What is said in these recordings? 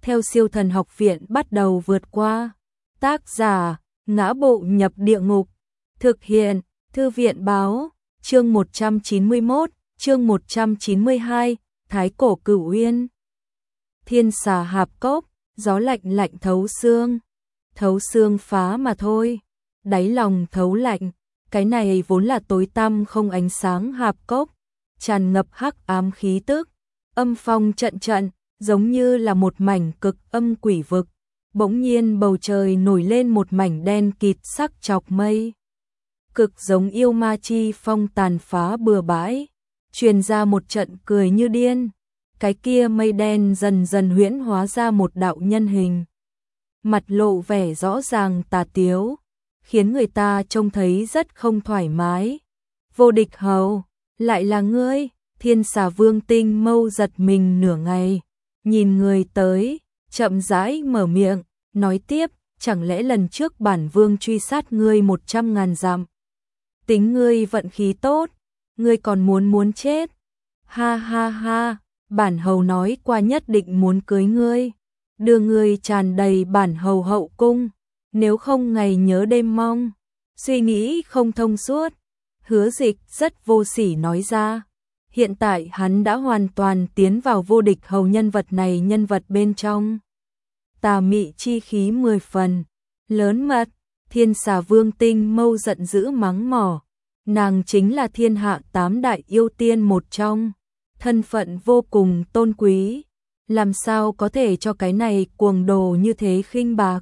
theo Siêu Thần Học Viện bắt đầu vượt qua. Tác giả: Ngã Bộ Nhập Địa Ngục. Thực hiện: Thư viện báo. Chương 191, chương 192, Thái Cổ Cửu Uyên. Thiên xà hạp cốc, gió lạnh lạnh thấu xương phá mà thôi. Đáy lòng thấu lạnh, cái này vốn là tối tăm không ánh sáng hạp cốc, tràn ngập hắc ám khí tức, âm phong trận trận, giống như là một mảnh cực âm quỷ vực. Bỗng nhiên bầu trời nổi lên một mảnh đen kịt sắc chọc mây, cực giống yêu ma chi phong tàn phá bừa bãi, truyền ra một trận cười như điên. Cái kia mây đen dần dần huyễn hóa ra một đạo nhân hình, mặt lộ vẻ rõ ràng tà tiếu, khiến người ta trông thấy rất không thoải mái. Vô Địch Hầu, lại là ngươi? Thiên Xà Vương Tinh Mâu giật mình nửa ngày, nhìn người tới, chậm rãi mở miệng, nói tiếp, chẳng lẽ lần trước bản vương truy sát ngươi 100.000 dặm, tính ngươi vận khí tốt, ngươi còn muốn chết? Ha ha ha, bản hầu nói qua nhất định muốn cưới ngươi, đưa ngươi tràn đầy bản hầu hậu cung, nếu không ngày nhớ đêm mong. Suy nghĩ không thông suốt, Hứa Dịch rất vô sỉ nói ra. Hiện tại hắn đã hoàn toàn tiến vào Vô Địch Hầu nhân vật này, nhân vật bên trong tà mị chi khí 10 phần, lớn mật. Thiên Xà Vương Tinh Mâu giận dữ mắng mỏ, nàng chính là thiên hạ 8 đại yêu tiên một trong, thân phận vô cùng tôn quý, làm sao có thể cho cái này cuồng đồ như thế khinh bạc.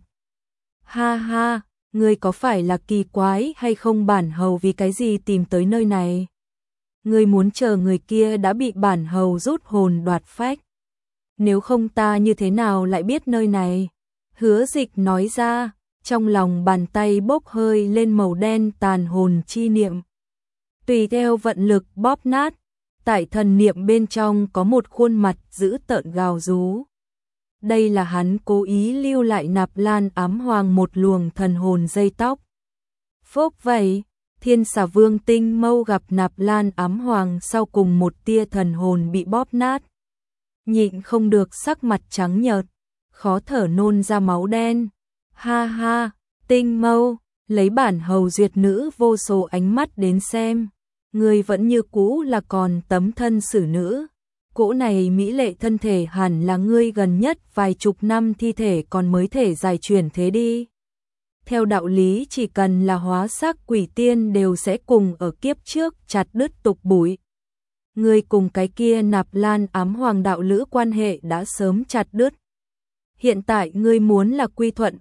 Ha ha, ngươi có phải là kỳ quái hay không? Bản hầu vì cái gì tìm tới nơi này? Ngươi muốn chờ người kia đã bị bản hầu rút hồn đoạt phách, nếu không ta như thế nào lại biết nơi này? Hứa Dịch nói ra, trong lòng bàn tay bốc hơi lên màu đen tàn hồn chi niệm, tùy theo vận lực bóp nát. Tại thần niệm bên trong có một khuôn mặt dữ tợn gào rú. Đây là hắn cố ý lưu lại Nạp Lan Ám Hoàng một luồng thần hồn dây tóc. Phốc vậy, Thiên Xà Vương Tinh Mâu gặp Nạp Lan Ám Hoàng sau cùng một tia thần hồn bị bóp nát, nhịn không được sắc mặt trắng nhợt, khó thở nôn ra máu đen. Ha ha, Tinh Mâu, lấy bản hầu duyệt nữ vô số ánh mắt đến xem, ngươi vẫn như cũ là còn tấm thân xử nữ. Cỗ này mỹ lệ thân thể hẳn là ngươi gần nhất vài chục năm thi thể còn mới thể dài chuyển thế đi. Theo đạo lý chỉ cần là hóa xác quỷ tiên đều sẽ cùng ở kiếp trước chặt đứt tục bụi. Ngươi cùng cái kia Nạp Lan Ám Hoàng đạo lữ quan hệ đã sớm chặt đứt. Hiện tại ngươi muốn là quy thuận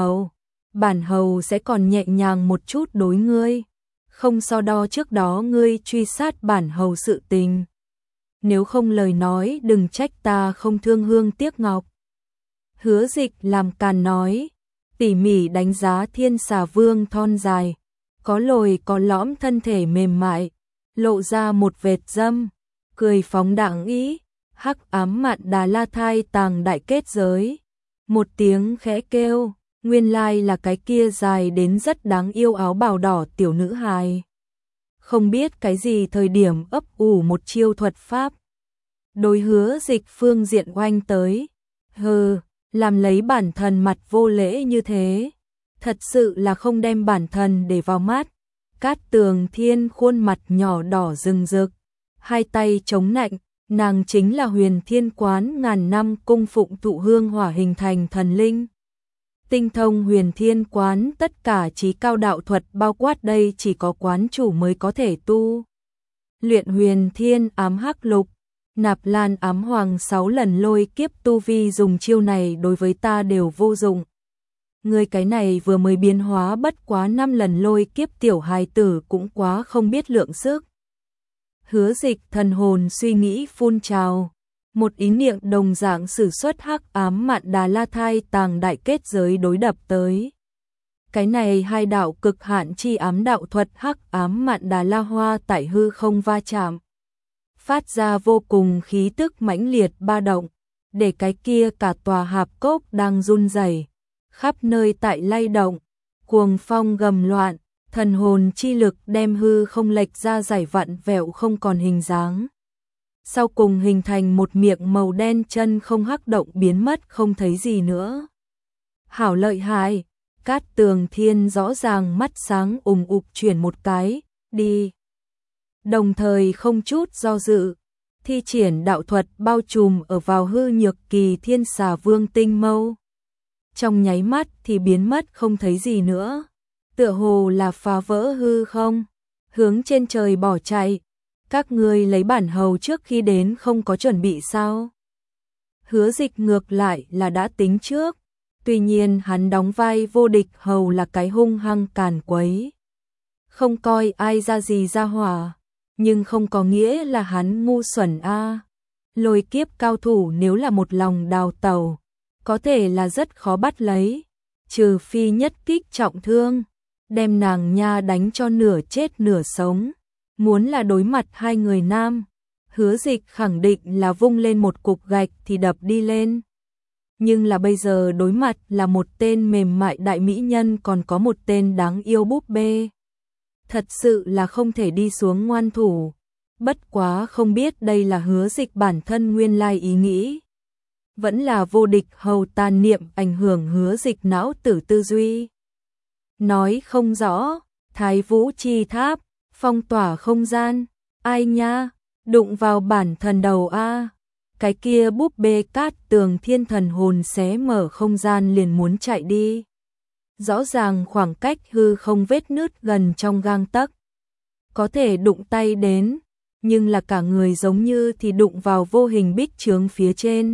bản hầu sẽ còn nhẹ nhàng một chút đối ngươi, không so đo trước đó ngươi truy sát bản hầu sự tình. Nếu không lời nói đừng trách ta không thương hương tiếc ngọc. Hứa Dịch làm càn nói, tỉ mỉ đánh giá Thiên Xà Vương thon dài, có lồi có lõm thân thể mềm mại, lộ ra một vệt dâm, cười phóng đãng ý. Hắc ám mạn Đà La thai tàng đại kết giới. Một tiếng khẽ kêu, nguyên lai là cái kia dài đến rất đáng yêu áo bào đỏ tiểu nữ hài. Không biết cái gì thời điểm ấp ủ một chiêu thuật pháp, đối Hứa Dịch phương diện oanh tới. Hừ, làm lấy bản thần mặt vô lễ như thế, thật sự là không đem bản thần để vào mắt. Cát Tường Thiên khuôn mặt nhỏ đỏ rừng rực, hai tay chống nạnh, nàng chính là Huyền Thiên Quán ngàn năm cung phụng thụ hương hỏa hình thành thần linh. Tinh thông Huyền Thiên Quán tất cả trí cao đạo thuật, bao quát đây chỉ có quán chủ mới có thể tu luyện Huyền Thiên Ám Hắc Lục. Nạp Lan Ám Hoàng 6 lần lôi kiếp tu vi dùng chiêu này đối với ta đều vô dụng. Người cái này vừa mới biến hóa bất quá 5 lần lôi kiếp tiểu hài tử cũng quá không biết lượng sức. Hứa Dịch thần hồn suy nghĩ phun trào, một ý niệm đồng dạng sử xuất hắc ám mạn Đà La thai tàng đại kết giới đối đập tới. Cái này hai đạo cực hạn chi ám đạo thuật hắc ám mạn Đà La hoa tại hư không va chạm, phát ra vô cùng khí tức mãnh liệt ba động, để cái kia cả tòa hạp cốc đang run rẩy, khắp nơi tại lay động, cuồng phong gầm loạn, thần hồn chi lực đem hư không lệch ra giải vặn vẹo không còn hình dáng. sau cùng hình thành một miệng màu đen, chân không hắc động biến mất không thấy gì nữa. Hảo lợi hại, Cát Tường Thiên rõ ràng mắt sáng ục chuyển một cái, đi. Đồng thời không chút do dự, thi triển đạo thuật bao trùm ở vào hư nhược kỳ Thiên Xà Vương tinh mâu. Trong nháy mắt thì biến mất không thấy gì nữa, tựa hồ là phá vỡ hư không, hướng trên trời bỏ chạy. Các ngươi lấy bản hầu trước khi đến không có chuẩn bị sao? Hứa Dịch ngược lại là đã tính trước, tuy nhiên hắn đóng vai vô địch hầu là cái hung hăng càn quấy, không coi ai ra gì ra hỏa, nhưng không có nghĩa là hắn ngu xuẩn a. Lôi kiếp cao thủ nếu là một lòng đào tẩu, có thể là rất khó bắt lấy, trừ phi nhất kích trọng thương, đem nàng nha đánh cho nửa chết nửa sống. Muốn là đối mặt hai người nam, Hứa Dịch khẳng định là vung lên một cục gạch thì đập đi lên. Nhưng là bây giờ đối mặt là một tên mềm mại đại mỹ nhân, còn có một tên đáng yêu búp bê. Thật sự là không thể đi xuống ngoan thủ. Bất quá không biết đây là Hứa Dịch bản thân nguyên lai ý nghĩ, vẫn là vô địch hầu tàn niệm ảnh hưởng Hứa Dịch não tử tư duy. Nói không rõ, Thái Vũ Chi Tháp phong tỏa không gian, ai nha, đụng vào bản thần đầu a. Cái kia búp bê Cát Tường Thiên thần hồn xé mở không gian liền muốn chạy đi. Rõ ràng khoảng cách hư không vết nứt gần trong gang tấc, có thể đụng tay đến, nhưng là cả người giống như thì đụng vào vô hình bích chướng phía trên.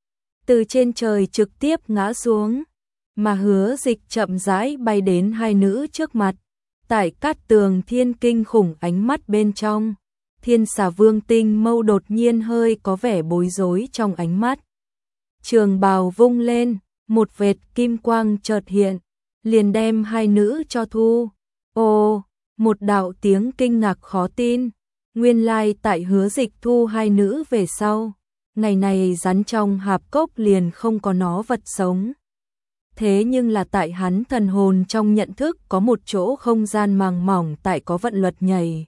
Từ trên trời trực tiếp ngã xuống, mà Hứa Dịch chậm rãi bay đến hai nữ trước mặt. Tại Cát Tường Thiên kinh khủng ánh mắt bên trong, Thiên Xà Vương tinh mâu đột nhiên hơi có vẻ bối rối trong ánh mắt. Trường bào vung lên, một vệt kim quang chợt hiện, liền đem hai nữ cho thu. Ồ, một đạo tiếng kinh ngạc khó tin, nguyên lai tại Hứa Dịch thu hai nữ về sau, ngày này rắn trong hạp cốc liền không có nó vật sống. Thế nhưng là tại hắn thần hồn trong nhận thức có một chỗ không gian màng mỏng tại có vận luật nhảy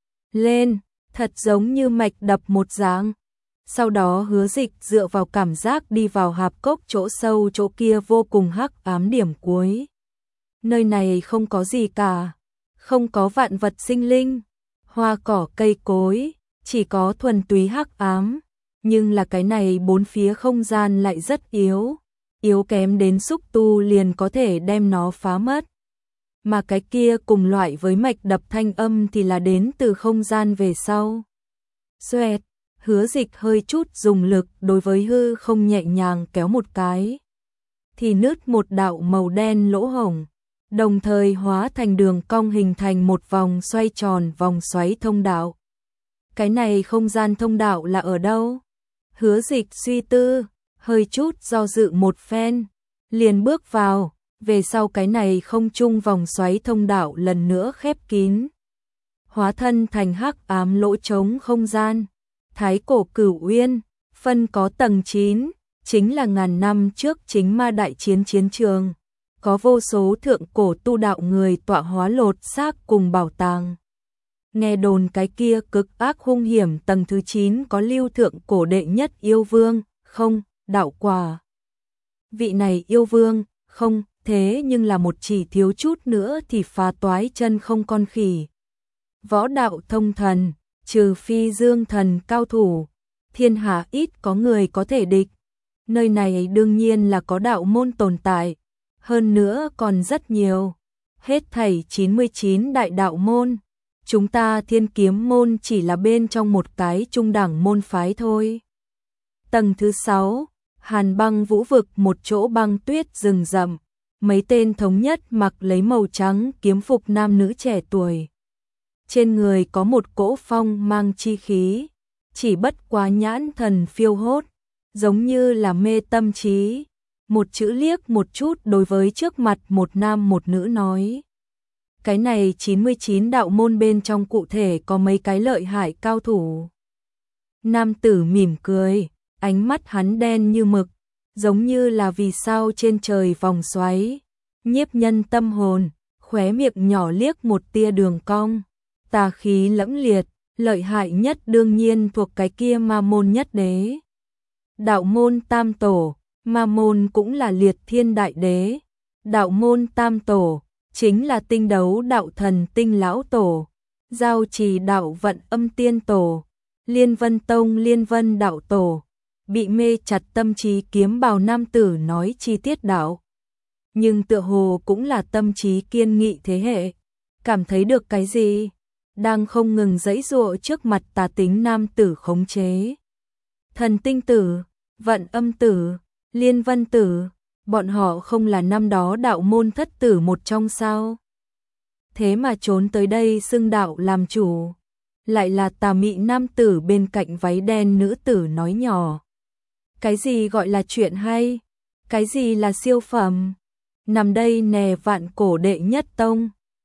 lên, thật giống như mạch đập một dạng. Sau đó Hứa Dịch dựa vào cảm giác đi vào hạp cốc chỗ sâu, chỗ kia vô cùng hắc ám điểm cuối. Nơi này không có gì cả, không có vạn vật sinh linh, hoa cỏ cây cối, chỉ có thuần túy hắc ám. Nhưng là cái này bốn phía không gian lại rất yếu, yếu kém đến xúc tu liền có thể đem nó phá mất. Mà cái kia cùng loại với mạch đập thanh âm thì là đến từ không gian về sau. Xoẹt, Hứa Dịch hơi chút dùng lực đối với hư không nhẹ nhàng kéo một cái, thì nứt một đạo màu đen lỗ hổng, đồng thời hóa thành đường cong hình thành một vòng xoay tròn vòng xoáy thông đạo. Cái này không gian thông đạo là ở đâu? Hứa Dịch suy tư, hơi chút do dự một phen, liền bước vào, về sau cái này không trung vòng xoáy thông đạo lần nữa khép kín, hóa thân thành hắc ám lỗ trống không gian. Thái cổ Cửu Uyên, phân có tầng 9, chính là ngàn năm trước chính ma đại chiến chiến trường, có vô số thượng cổ tu đạo người tọa hóa lột xác cùng bảo tàng. Nghe đồn cái kia cực ác hung hiểm tầng thứ 9 có lưu thượng cổ đệ nhất yêu vương, không, đạo quả. Vị này yêu vương, không, thế nhưng là một chỉ thiếu chút nữa thì phá toái chân không con khỉ. Võ đạo thông thần, trừ phi dương thần cao thủ, thiên hạ ít có người có thể địch. Nơi này đương nhiên là có đạo môn tồn tại, hơn nữa còn rất nhiều. Hết thảy 99 đại đạo môn, chúng ta Thiên Kiếm môn chỉ là bên trong một cái trung đẳng môn phái thôi. Tầng thứ 6, Hàn Băng Vũ vực, một chỗ băng tuyết rừng rậm, mấy tên thống nhất mặc lấy màu trắng kiếm phục nam nữ trẻ tuổi. Trên người có một cỗ phong mang chi khí, chỉ bất quá nhãn thần phiêu hốt, giống như là mê tâm trí. Một chữ liếc một chút đối với trước mặt một nam một nữ nói. Cái này 99 đạo môn bên trong cụ thể có mấy cái lợi hại cao thủ. Nam tử mỉm cười, ánh mắt hắn đen như mực, giống như là vì sao trên trời vòng xoáy, nhiếp nhân tâm hồn, khóe miệng nhỏ liếc một tia đường cong, tà khí lẫm liệt, lợi hại nhất đương nhiên thuộc cái kia Ma Môn nhất đế. Đạo môn tam tổ, Ma Môn cũng là liệt thiên đại đế. Đạo môn tam tổ, chính là tinh đấu đạo thần tinh lão tổ, giao trì đạo vận âm tiên tổ, Liên Vân Tông Liên Vân đạo tổ, bị mê chặt tâm trí kiếm bào nam tử nói chi tiết đạo. Nhưng tựa hồ cũng là tâm trí kiên nghị thế hệ, cảm thấy được cái gì, đang không ngừng giãy giụa trước mặt tà tính nam tử khống chế. Thần tinh tử, vận âm tử, Liên Vân tử, bọn họ không là năm đó đạo môn thất tử một trong sao? Thế mà trốn tới đây xưng đạo làm chủ, lại là tà mị nam tử bên cạnh váy đen nữ tử nói nhỏ. Cái gì gọi là chuyện hay? Cái gì là siêu phẩm? Nằm đây nè vạn cổ đệ nhất tông,